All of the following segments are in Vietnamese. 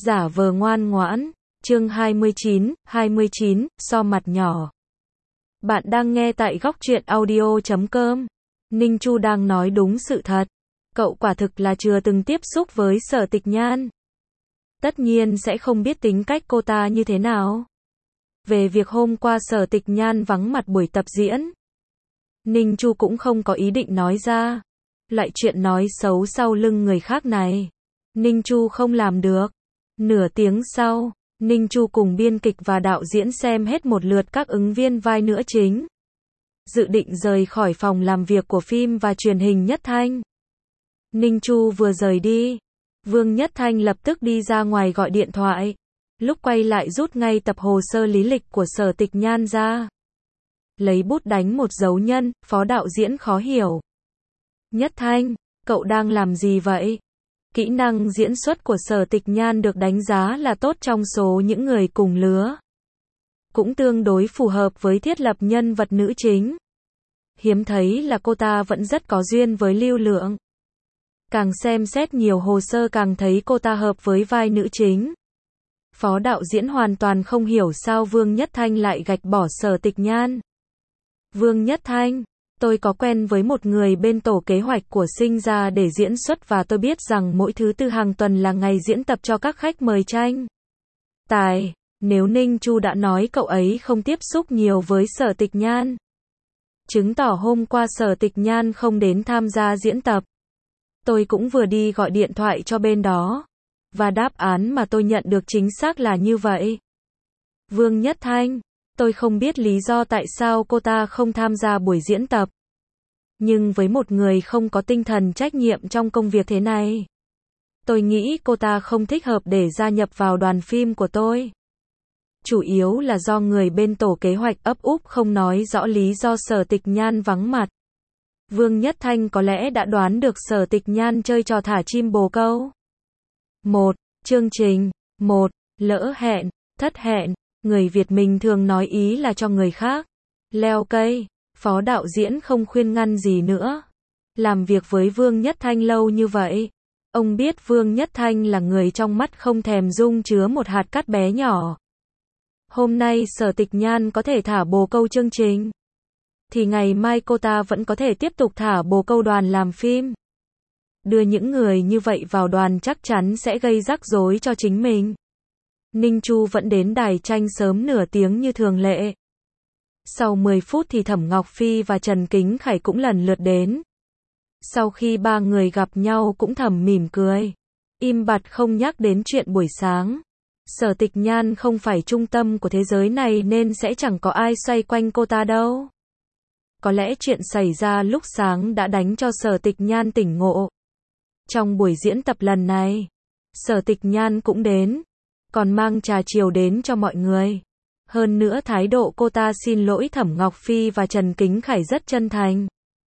Giả vờ ngoan ngoãn, chương 29, so mặt nhỏ. Bạn đang nghe tại góc truyện audio.com. Ninh Chu đang nói đúng sự thật. Cậu quả thực là chưa từng tiếp xúc với Sở Tịch Nhan. Tất nhiên sẽ không biết tính cách cô ta như thế nào. Về việc hôm qua Sở Tịch Nhan vắng mặt buổi tập diễn, Ninh Chu cũng không có ý định nói ra. Loại chuyện nói xấu sau lưng người khác này, Ninh Chu không làm được. Nửa tiếng sau, Ninh Chu cùng biên kịch và đạo diễn xem hết một lượt các ứng viên vai nữ chính. Dự định rời khỏi phòng làm việc của phim và truyền hình Nhất Thanh. Ninh Chu vừa rời đi, Vương Nhất Thanh lập tức đi ra ngoài gọi điện thoại. Lúc quay lại rút ngay tập hồ sơ lý lịch của Sở Tịch Nhan ra. Lấy bút đánh một dấu nhân, phó đạo diễn khó hiểu. Nhất Thanh, cậu đang làm gì vậy? Kỹ năng diễn xuất của Sở Tịch Nhan được đánh giá là tốt trong số những người cùng lứa. Cũng tương đối phù hợp với thiết lập nhân vật nữ chính. Hiếm thấy là cô ta vẫn rất có duyên với Lưu Lượng. Càng xem xét nhiều hồ sơ càng thấy cô ta hợp với vai nữ chính. Phó đạo diễn hoàn toàn không hiểu sao Vương Nhất Thanh lại gạch bỏ Sở Tịch Nhan. Vương Nhất Thanh, tôi có quen với một người bên tổ kế hoạch của Sinh ra để diễn xuất và tôi biết rằng mỗi thứ tư hàng tuần là ngày diễn tập cho các khách mời tranh tài. Nếu Ninh Chu đã nói cậu ấy không tiếp xúc nhiều với Sở Tịch Nhan, chứng tỏ hôm qua Sở Tịch Nhan không đến tham gia diễn tập. Tôi cũng vừa đi gọi điện thoại cho bên đó, và đáp án mà tôi nhận được chính xác là như vậy. Vương Nhất Thanh, tôi không biết lý do tại sao cô ta không tham gia buổi diễn tập. Nhưng với một người không có tinh thần trách nhiệm trong công việc thế này, tôi nghĩ cô ta không thích hợp để gia nhập vào đoàn phim của tôi. Chủ yếu là do người bên tổ kế hoạch ấp úp không nói rõ lý do Sở Tịch Nhan vắng mặt. Vương Nhất Thanh có lẽ đã đoán được Sở Tịch Nhan chơi trò thả chim bồ câu. 1. Chương trình 1. Lỡ hẹn, thất hẹn. Người Việt mình thường nói ý là cho người khác leo cây. Phó đạo diễn không khuyên ngăn gì nữa. Làm việc với Vương Nhất Thanh lâu như vậy, ông biết Vương Nhất Thanh là người trong mắt không thèm dung chứa một hạt cát bé nhỏ. Hôm nay Sở Tịch Nhan có thể thả bồ câu chương trình, thì ngày mai cô ta vẫn có thể tiếp tục thả bồ câu đoàn làm phim. Đưa những người như vậy vào đoàn chắc chắn sẽ gây rắc rối cho chính mình. Ninh Chu vẫn đến đài tranh sớm nửa tiếng như thường lệ. Sau 10 phút thì Thẩm Ngọc Phi và Trần Kính Khải cũng lần lượt đến. Sau khi ba người gặp nhau cũng thầm mỉm cười, im bặt không nhắc đến chuyện buổi sáng. Sở Tịch Nhan không phải trung tâm của thế giới này nên sẽ chẳng có ai xoay quanh cô ta đâu. Có lẽ chuyện xảy ra lúc sáng đã đánh cho Sở Tịch Nhan tỉnh ngộ. Trong buổi diễn tập lần này, Sở Tịch Nhan cũng đến, còn mang trà chiều đến cho mọi người. Hơn nữa thái độ cô ta xin lỗi Thẩm Ngọc Phi và Trần Kính Khải rất chân thành.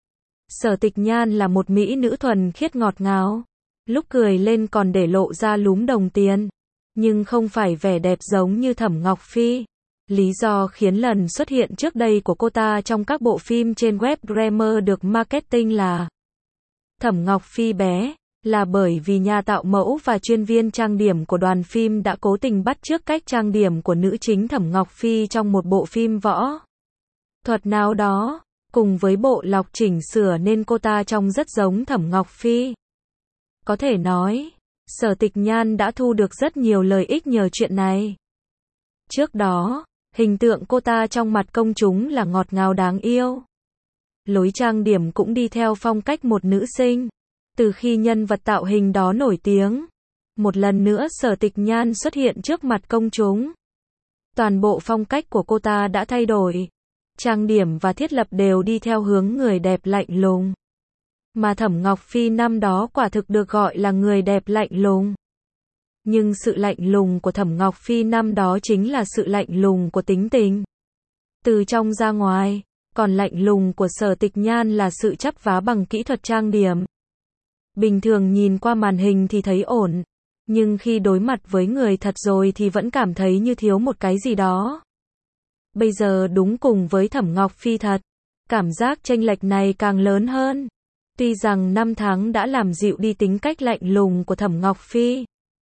Sở Tịch Nhan là một mỹ nữ thuần khiết ngọt ngào. Lúc cười lên còn để lộ ra lúm đồng tiền. Nhưng không phải vẻ đẹp giống như Thẩm Ngọc Phi. Lý do khiến lần xuất hiện trước đây của cô ta trong các bộ phim trên web Glamour được marketing là Thẩm Ngọc Phi bé, là bởi vì nhà tạo mẫu và chuyên viên trang điểm của đoàn phim đã cố tình bắt chước cách trang điểm của nữ chính Thẩm Ngọc Phi trong một bộ phim võ thuật nào đó, cùng với bộ lọc chỉnh sửa nên cô ta trông rất giống Thẩm Ngọc Phi. Có thể nói, Sở Tịch Nhan đã thu được rất nhiều lợi ích nhờ chuyện này. Trước đó, hình tượng cô ta trong mặt công chúng là ngọt ngào đáng yêu. Lối trang điểm cũng đi theo phong cách một nữ sinh. Từ khi nhân vật tạo hình đó nổi tiếng, một lần nữa Sở Tịch Nhan xuất hiện trước mặt công chúng. Toàn bộ phong cách của cô ta đã thay đổi. Trang điểm và thiết lập đều đi theo hướng người đẹp lạnh lùng. Mà Thẩm Ngọc Phi năm đó quả thực được gọi là người đẹp lạnh lùng. Nhưng sự lạnh lùng của Thẩm Ngọc Phi năm đó chính là sự lạnh lùng của tính tình. Từ trong ra ngoài, còn lạnh lùng của Sở Tịch Nhan là sự chắp vá bằng kỹ thuật trang điểm. Bình thường nhìn qua màn hình thì thấy ổn, nhưng khi đối mặt với người thật rồi thì vẫn cảm thấy như thiếu một cái gì đó. Bây giờ đúng cùng với Thẩm Ngọc Phi thật, cảm giác chênh lệch này càng lớn hơn. Tuy rằng năm tháng đã làm dịu đi tính cách lạnh lùng của Thẩm Ngọc Phi,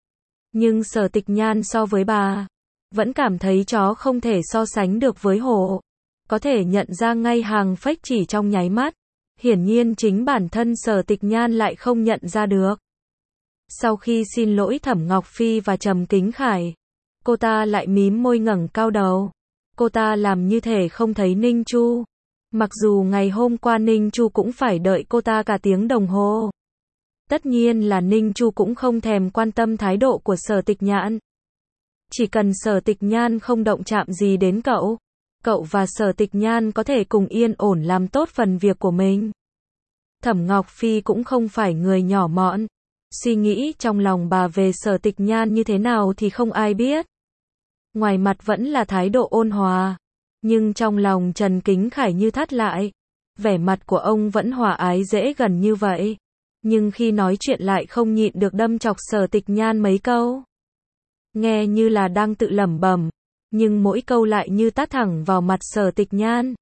Nhưng Sở Tịch Nhan so với bà, vẫn cảm thấy chó không thể so sánh được với hổ. Có thể nhận ra ngay hàng fake chỉ trong nháy mắt. Hiển nhiên chính bản thân Sở Tịch Nhan lại không nhận ra được. Sau khi xin lỗi Thẩm Ngọc Phi và Trầm Kính Khải, cô ta lại mím môi ngẩng cao đầu. Cô ta làm như thể không thấy Ninh Chu. Mặc dù ngày hôm qua Ninh Chu cũng phải đợi cô ta cả tiếng đồng hồ. Tất nhiên là Ninh Chu cũng không thèm quan tâm thái độ của Sở Tịch Nhan. Chỉ cần Sở Tịch Nhan không động chạm gì đến cậu, cậu và Sở Tịch Nhan có thể cùng yên ổn làm tốt phần việc của mình. Thẩm Ngọc Phi cũng không phải người nhỏ mọn. Suy nghĩ trong lòng bà về Sở Tịch Nhan như thế nào thì không ai biết. Ngoài mặt vẫn là thái độ ôn hòa, nhưng trong lòng Trần Kính Khải như thắt lại. Vẻ mặt của ông vẫn hòa ái dễ gần như vậy, nhưng khi nói chuyện lại không nhịn được đâm chọc Sở Tịch Nhan mấy câu. Nghe như là đang tự lẩm bẩm, nhưng mỗi câu lại như tát thẳng vào mặt Sở Tịch Nhan.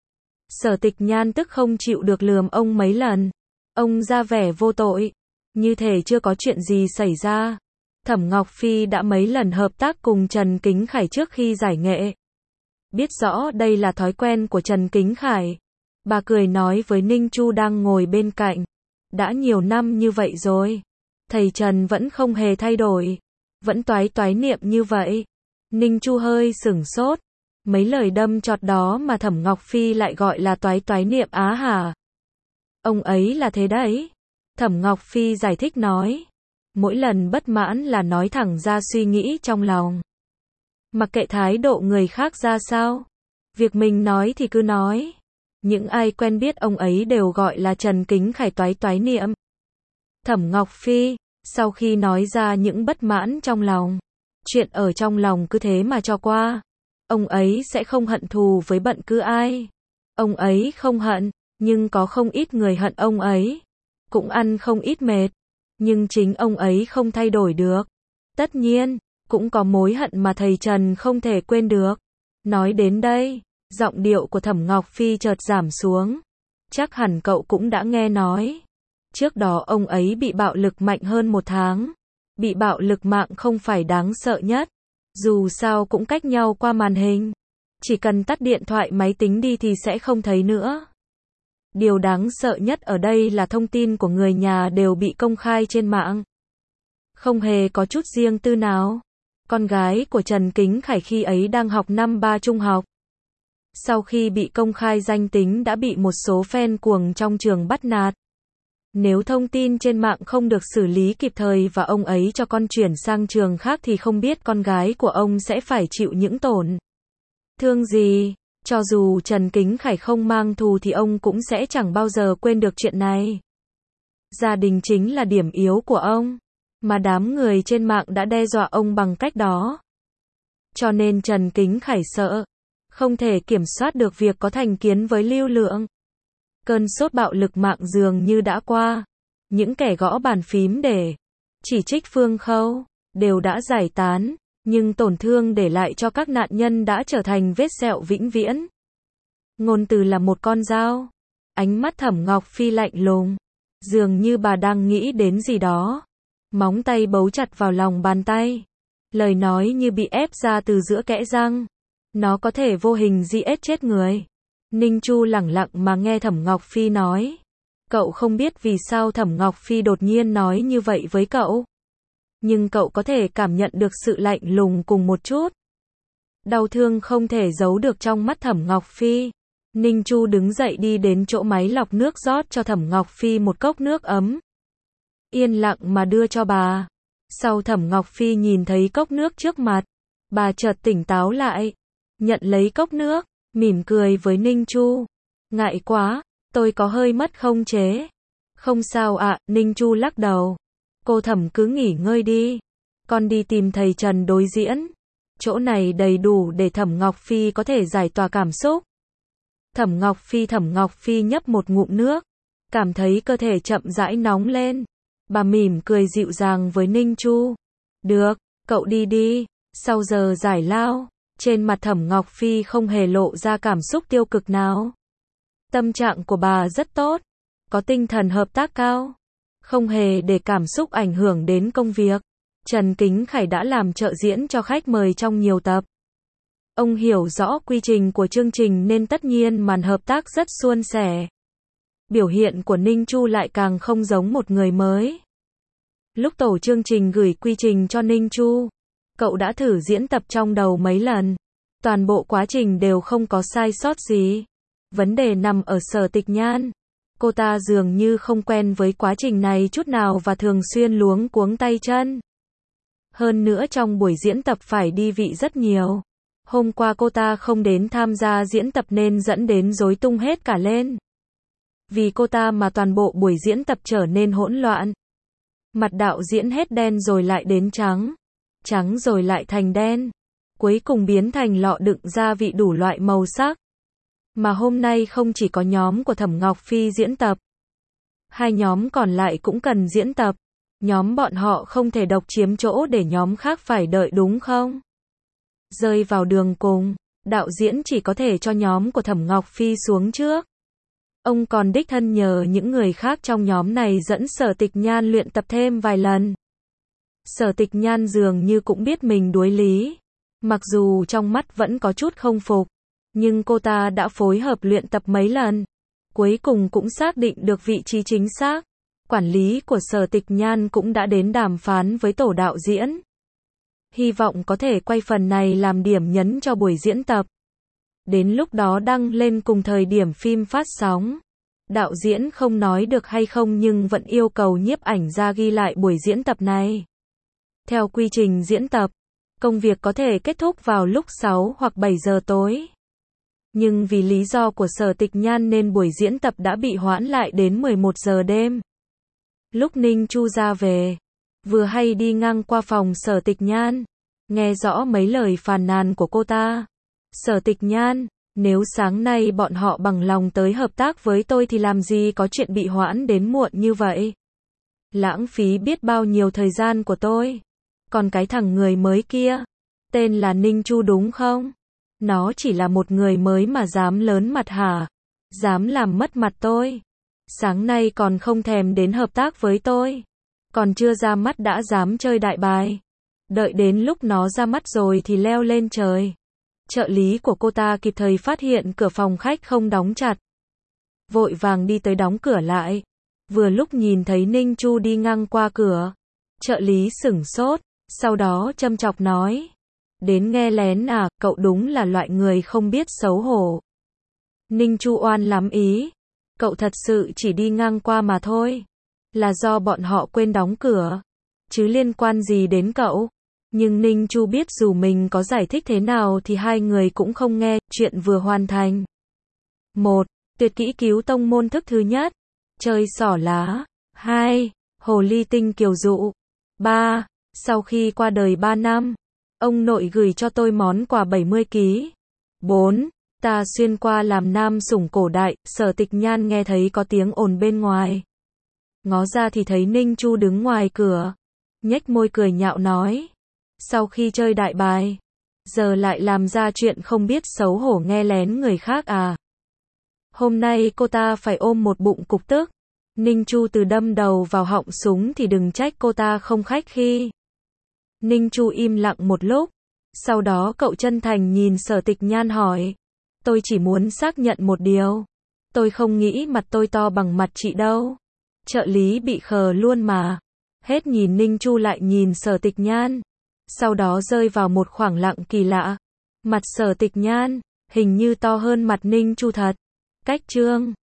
Sở Tịch Nhan tức không chịu được lườm ông mấy lần. Ông ra vẻ vô tội, như thể chưa có chuyện gì xảy ra. Thẩm Ngọc Phi đã mấy lần hợp tác cùng Trần Kính Khải trước khi giải nghệ. Biết rõ đây là thói quen của Trần Kính Khải, bà cười nói với Ninh Chu đang ngồi bên cạnh. Đã nhiều năm như vậy rồi, thầy Trần vẫn không hề thay đổi, vẫn toái toái niệm như vậy. Ninh Chu hơi sửng sốt. Mấy lời đâm chọt đó mà Thẩm Ngọc Phi lại gọi là toái toái niệm á hả? Ông ấy là thế đấy. Thẩm Ngọc Phi giải thích nói. Mỗi lần bất mãn là nói thẳng ra suy nghĩ trong lòng. Mặc kệ thái độ người khác ra sao, việc mình nói thì cứ nói. Những ai quen biết ông ấy đều gọi là Trần Kính Khải toái toái niệm. Thẩm Ngọc Phi, sau khi nói ra những bất mãn trong lòng, chuyện ở trong lòng cứ thế mà cho qua. Ông ấy sẽ không hận thù với bất cứ ai. Ông ấy không hận, nhưng có không ít người hận ông ấy. Cũng ăn không ít mệt, nhưng chính ông ấy không thay đổi được. Tất nhiên, cũng có mối hận mà thầy Trần không thể quên được. Nói đến đây, giọng điệu của Thẩm Ngọc Phi chợt giảm xuống. Chắc hẳn cậu cũng đã nghe nói. Trước đó ông ấy bị bạo lực mạnh hơn 1 tháng. Bị bạo lực mạng không phải đáng sợ nhất. Dù sao cũng cách nhau qua màn hình. Chỉ cần tắt điện thoại máy tính đi thì sẽ không thấy nữa. Điều đáng sợ nhất ở đây là thông tin của người nhà đều bị công khai trên mạng. Không hề có chút riêng tư nào. Con gái của Trần Kính Khải khi ấy đang học năm 3 trung học. Sau khi bị công khai danh tính đã bị một số fan cuồng trong trường bắt nạt. Nếu thông tin trên mạng không được xử lý kịp thời và ông ấy cho con chuyển sang trường khác thì không biết con gái của ông sẽ phải chịu những tổn thương gì. Cho dù Trần Kính Khải không mang thù thì ông cũng sẽ chẳng bao giờ quên được chuyện này. Gia đình chính là điểm yếu của ông, mà đám người trên mạng đã đe dọa ông bằng cách đó. Cho nên Trần Kính Khải sợ, không thể kiểm soát được việc có thành kiến với lưu lượng. Cơn sốt bạo lực mạng dường như đã qua. Những kẻ gõ bàn phím để chỉ trích Phương Khâu đều đã giải tán, nhưng tổn thương để lại cho các nạn nhân đã trở thành vết sẹo vĩnh viễn. Ngôn từ là một con dao. Ánh mắt Thẩm Ngọc Phi lạnh lùng, dường như bà đang nghĩ đến gì đó. Móng tay bấu chặt vào lòng bàn tay. Lời nói như bị ép ra từ giữa kẽ răng. Nó có thể vô hình giết chết người. Ninh Chu lẳng lặng mà nghe Thẩm Ngọc Phi nói. Cậu không biết vì sao Thẩm Ngọc Phi đột nhiên nói như vậy với cậu. Nhưng cậu có thể cảm nhận được sự lạnh lùng cùng một chút. Đau thương không thể giấu được trong mắt Thẩm Ngọc Phi. Ninh Chu đứng dậy đi đến chỗ máy lọc nước rót cho Thẩm Ngọc Phi một cốc nước ấm. Yên lặng mà đưa cho bà. Sau Thẩm Ngọc Phi nhìn thấy cốc nước trước mặt, bà chợt tỉnh táo lại. Nhận lấy cốc nước, mỉm cười với Ninh Chu. Ngại quá, tôi có hơi mất khống chế. Không sao ạ, Ninh Chu lắc đầu. Cô Thẩm cứ nghỉ ngơi đi. Con đi tìm thầy Trần đối diễn. Chỗ này đầy đủ để Thẩm Ngọc Phi có thể giải tỏa cảm xúc. Thẩm Ngọc Phi nhấp một ngụm nước. Cảm thấy cơ thể chậm rãi nóng lên. Bà mỉm cười dịu dàng với Ninh Chu. Được, cậu đi đi. Sau giờ giải lao, trên mặt Thẩm Ngọc Phi không hề lộ ra cảm xúc tiêu cực nào. Tâm trạng của bà rất tốt. Có tinh thần hợp tác cao. Không hề để cảm xúc ảnh hưởng đến công việc. Trần Kính Khải đã làm trợ diễn cho khách mời trong nhiều tập. Ông hiểu rõ quy trình của chương trình nên tất nhiên màn hợp tác rất suôn sẻ. Biểu hiện của Ninh Chu lại càng không giống một người mới. Lúc tổ chương trình gửi quy trình cho Ninh Chu, cậu đã thử diễn tập trong đầu mấy lần. Toàn bộ quá trình đều không có sai sót gì. Vấn đề nằm ở Sở Tịch Nhan. Cô ta dường như không quen với quá trình này chút nào và thường xuyên luống cuống tay chân. Hơn nữa trong buổi diễn tập phải đi vị rất nhiều. Hôm qua cô ta không đến tham gia diễn tập nên dẫn đến rối tung hết cả lên. Vì cô ta mà toàn bộ buổi diễn tập trở nên hỗn loạn. Mặt đạo diễn hết đen rồi lại đến trắng. Trắng rồi lại thành đen. Cuối cùng biến thành lọ đựng gia vị đủ loại màu sắc. Mà hôm nay không chỉ có nhóm của Thẩm Ngọc Phi diễn tập. Hai nhóm còn lại cũng cần diễn tập. Nhóm bọn họ không thể độc chiếm chỗ để nhóm khác phải đợi đúng không? Rơi vào đường cùng, đạo diễn chỉ có thể cho nhóm của Thẩm Ngọc Phi xuống trước. Ông còn đích thân nhờ những người khác trong nhóm này dẫn Sở Tịch Nhan luyện tập thêm vài lần. Sở Tịch Nhan dường như cũng biết mình đuối lý. Mặc dù trong mắt vẫn có chút không phục, nhưng cô ta đã phối hợp luyện tập mấy lần. Cuối cùng cũng xác định được vị trí chính xác. Quản lý của Sở Tịch Nhan cũng đã đến đàm phán với tổ đạo diễn. Hy vọng có thể quay phần này làm điểm nhấn cho buổi diễn tập. Đến lúc đó đăng lên cùng thời điểm phim phát sóng. Đạo diễn không nói được hay không nhưng vẫn yêu cầu nhiếp ảnh ra ghi lại buổi diễn tập này. Theo quy trình diễn tập, công việc có thể kết thúc vào lúc 6 hoặc 7 giờ tối. Nhưng vì lý do của Sở Tịch Nhan nên buổi diễn tập đã bị hoãn lại đến 11 giờ đêm. Lúc Ninh Chu ra về, vừa hay đi ngang qua phòng Sở Tịch Nhan, nghe rõ mấy lời phàn nàn của cô ta. Sở Tịch Nhan, nếu sáng nay bọn họ bằng lòng tới hợp tác với tôi thì làm gì có chuyện bị hoãn đến muộn như vậy. Lãng phí biết bao nhiêu thời gian của tôi. Còn cái thằng người mới kia, tên là Ninh Chu đúng không? Nó chỉ là một người mới mà dám lớn mặt hả? Dám làm mất mặt tôi. Sáng nay còn không thèm đến hợp tác với tôi. Còn chưa ra mắt đã dám chơi đại bài. Đợi đến lúc nó ra mắt rồi thì leo lên trời. Trợ lý của cô ta kịp thời phát hiện cửa phòng khách không đóng chặt. Vội vàng đi tới đóng cửa lại. Vừa lúc nhìn thấy Ninh Chu đi ngang qua cửa. Trợ lý sửng sốt, sau đó châm chọc nói. Đến nghe lén à, cậu đúng là loại người không biết xấu hổ. Ninh Chu oan lắm ý. Cậu thật sự chỉ đi ngang qua mà thôi. Là do bọn họ quên đóng cửa. Chứ liên quan gì đến cậu. Nhưng Ninh Chu biết dù mình có giải thích thế nào thì hai người cũng không nghe. Chuyện vừa hoàn thành. 1. Tuyệt kỹ cứu tông môn thức thứ nhất. Chơi xỏ lá. 2. Hồ ly tinh kiều dụ. 3. Sau khi qua đời 3 năm, ông nội gửi cho tôi món quà 70 kg. 4. Ta xuyên qua làm nam sủng cổ đại. Sở Tịch Nhan nghe thấy có tiếng ồn bên ngoài. Ngó ra thì thấy Ninh Chu đứng ngoài cửa. Nhếch môi cười nhạo nói. Sau khi chơi đại bài, giờ lại làm ra chuyện không biết xấu hổ nghe lén người khác à. Hôm nay cô ta phải ôm một bụng cục tức. Ninh Chu từ đâm đầu vào họng súng thì đừng trách cô ta không khách khí. Ninh Chu im lặng một lúc. Sau đó cậu chân thành nhìn Sở Tịch Nhan hỏi. Tôi chỉ muốn xác nhận một điều. Tôi không nghĩ mặt tôi to bằng mặt chị đâu. Trợ lý bị khờ luôn mà. Hết nhìn Ninh Chu lại nhìn Sở Tịch Nhan. Sau đó rơi vào một khoảng lặng kỳ lạ. Mặt Sở Tịch Nhan, hình như to hơn mặt Ninh Chu thật. Cách chương